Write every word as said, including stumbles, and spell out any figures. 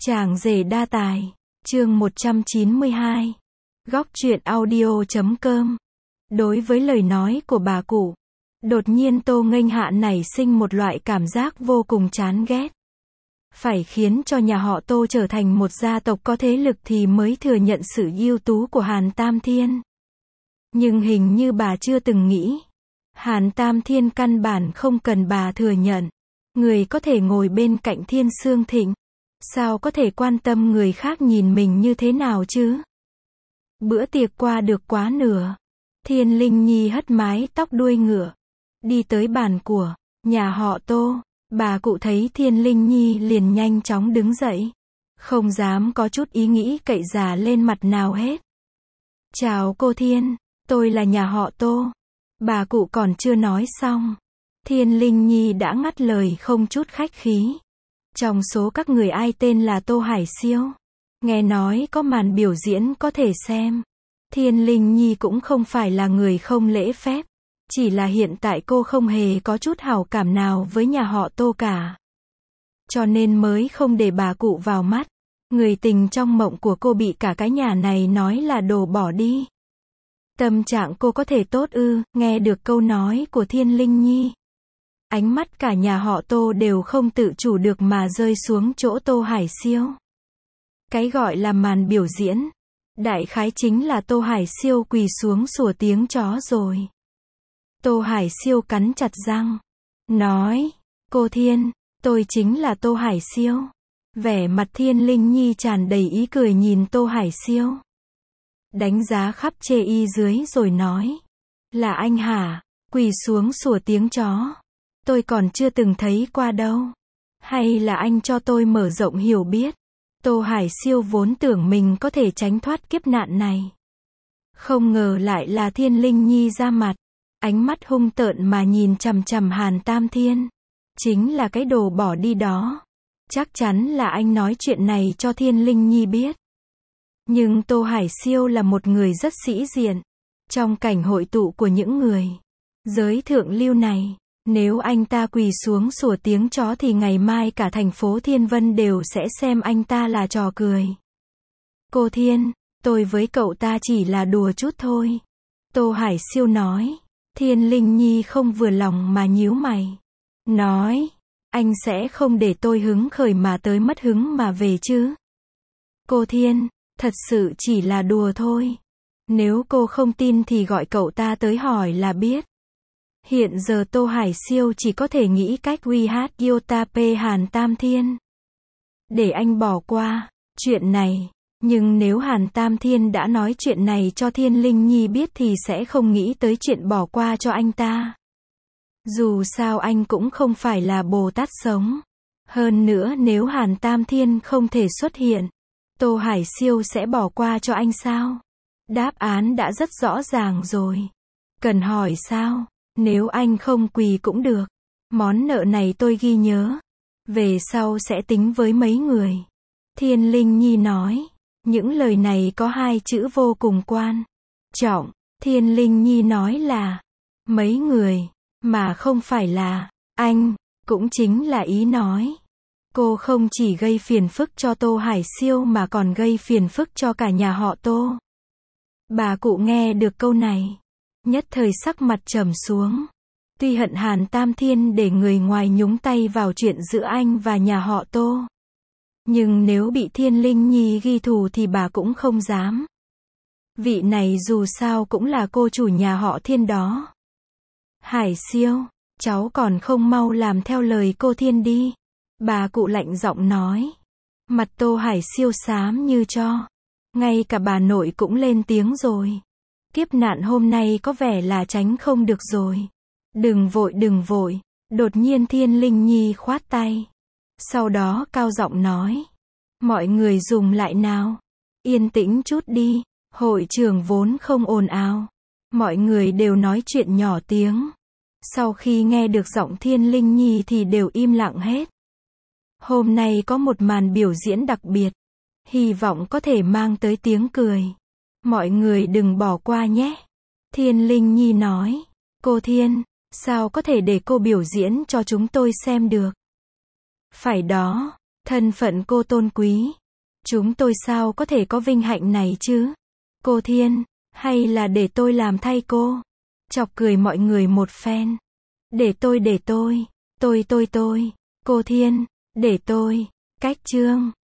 Chàng rể đa tài, chương một trăm chín mươi hai. Góc truyện audio chấm com. Đối với lời nói của bà cụ, đột nhiên Tô Nghênh Hạ nảy sinh một loại cảm giác vô cùng chán ghét. Phải khiến cho nhà họ Tô trở thành một gia tộc có thế lực thì mới thừa nhận sự ưu tú của Hàn Tam Thiên. Nhưng hình như bà chưa từng nghĩ, Hàn Tam Thiên căn bản không cần bà thừa nhận. Người có thể ngồi bên cạnh Thiên Sương Thịnh, sao có thể quan tâm người khác nhìn mình như thế nào chứ? Bữa tiệc qua được quá nửa, Thiên Linh Nhi hất mái tóc đuôi ngựa, đi tới bàn của nhà họ Tô. Bà cụ thấy Thiên Linh Nhi liền nhanh chóng đứng dậy, không dám có chút ý nghĩ cậy già lên mặt nào hết. Chào cô Thiên, tôi là nhà họ Tô. Bà cụ còn chưa nói xong, Thiên Linh Nhi đã ngắt lời không chút khách khí. Trong số các người ai tên là Tô Hải Siêu? Nghe nói có màn biểu diễn có thể xem. Thiên Linh Nhi cũng không phải là người không lễ phép, chỉ là hiện tại cô không hề có chút hảo cảm nào với nhà họ Tô cả. Cho nên mới không để bà cụ vào mắt. Người tình trong mộng của cô bị cả cái nhà này nói là đồ bỏ đi. Tâm trạng cô có thể tốt ư? Nghe được câu nói của Thiên Linh Nhi, ánh mắt cả nhà họ Tô đều không tự chủ được mà rơi xuống chỗ Tô Hải Siêu. Cái gọi là màn biểu diễn, đại khái chính là Tô Hải Siêu quỳ xuống sủa tiếng chó rồi. Tô Hải Siêu cắn chặt răng, nói, cô Thiên, tôi chính là Tô Hải Siêu. Vẻ mặt Thiên Linh Nhi tràn đầy ý cười nhìn Tô Hải Siêu, đánh giá khắp chê y dưới rồi nói, là anh hả? Quỳ xuống sủa tiếng chó, tôi còn chưa từng thấy qua đâu. Hay là anh cho tôi mở rộng hiểu biết? Tô Hải Siêu vốn tưởng mình có thể tránh thoát kiếp nạn này, không ngờ lại là Thiên Linh Nhi ra mặt, ánh mắt hung tợn mà nhìn chằm chằm Hàn Tam Thiên. Chính là cái đồ bỏ đi đó. Chắc chắn là anh nói chuyện này cho Thiên Linh Nhi biết. Nhưng Tô Hải Siêu là một người rất sĩ diện. Trong cảnh hội tụ của những người giới thượng lưu này, nếu anh ta quỳ xuống sủa tiếng chó thì ngày mai cả thành phố Thiên Vân đều sẽ xem anh ta là trò cười. Cô Thiên, tôi với cậu ta chỉ là đùa chút thôi. Tô Hải Siêu nói. Thiên Linh Nhi không vừa lòng mà nhíu mày, nói, anh sẽ không để tôi hứng khởi mà tới mất hứng mà về chứ? Cô Thiên, thật sự chỉ là đùa thôi. Nếu cô không tin thì gọi cậu ta tới hỏi là biết. Hiện giờ Tô Hải Siêu chỉ có thể nghĩ cách uy hát Yotape Hàn Tam Thiên, để anh bỏ qua chuyện này. Nhưng nếu Hàn Tam Thiên đã nói chuyện này cho Thiên Linh Nhi biết thì sẽ không nghĩ tới chuyện bỏ qua cho anh ta. Dù sao anh cũng không phải là Bồ Tát sống. Hơn nữa nếu Hàn Tam Thiên không thể xuất hiện, Tô Hải Siêu sẽ bỏ qua cho anh sao? Đáp án đã rất rõ ràng rồi. Cần hỏi sao? Nếu anh không quỳ cũng được. Món nợ này tôi ghi nhớ. Về sau sẽ tính với mấy người. Thiên Linh Nhi nói. Những lời này có hai chữ vô cùng quan trọng. Thiên Linh Nhi nói là mấy người, mà không phải là anh, cũng chính là ý nói cô không chỉ gây phiền phức cho Tô Hải Siêu mà còn gây phiền phức cho cả nhà họ Tô. Bà cụ nghe được câu này, nhất thời sắc mặt trầm xuống. Tuy hận Hàn Tam Thiên để người ngoài nhúng tay vào chuyện giữa anh và nhà họ Tô, nhưng nếu bị Thiên Linh Nhi ghi thù thì bà cũng không dám. Vị này dù sao cũng là cô chủ nhà họ Thiên đó. Hải Siêu, cháu còn không mau làm theo lời cô Thiên đi. Bà cụ lạnh giọng nói. Mặt Tô Hải Siêu xám như tro. Ngay cả bà nội cũng lên tiếng rồi. Kiếp nạn hôm nay có vẻ là tránh không được rồi. Đừng vội đừng vội. Đột nhiên Thiên Linh Nhi khoát tay. Sau đó cao giọng nói. Mọi người dùng lại nào. Yên tĩnh chút đi. Hội trường vốn không ồn ào. Mọi người đều nói chuyện nhỏ tiếng. Sau khi nghe được giọng Thiên Linh Nhi thì đều im lặng hết. Hôm nay có một màn biểu diễn đặc biệt. Hy vọng có thể mang tới tiếng cười. Mọi người đừng bỏ qua nhé. Thiên Linh Nhi nói. Cô Thiên, sao có thể để cô biểu diễn cho chúng tôi xem được? Phải đó, Thân phận cô tôn quý. Chúng tôi sao có thể có vinh hạnh này chứ? Cô Thiên, hay là để tôi làm thay cô? Chọc cười mọi người một phen. Để tôi để tôi, tôi tôi tôi, cô Thiên, để tôi, cách chương.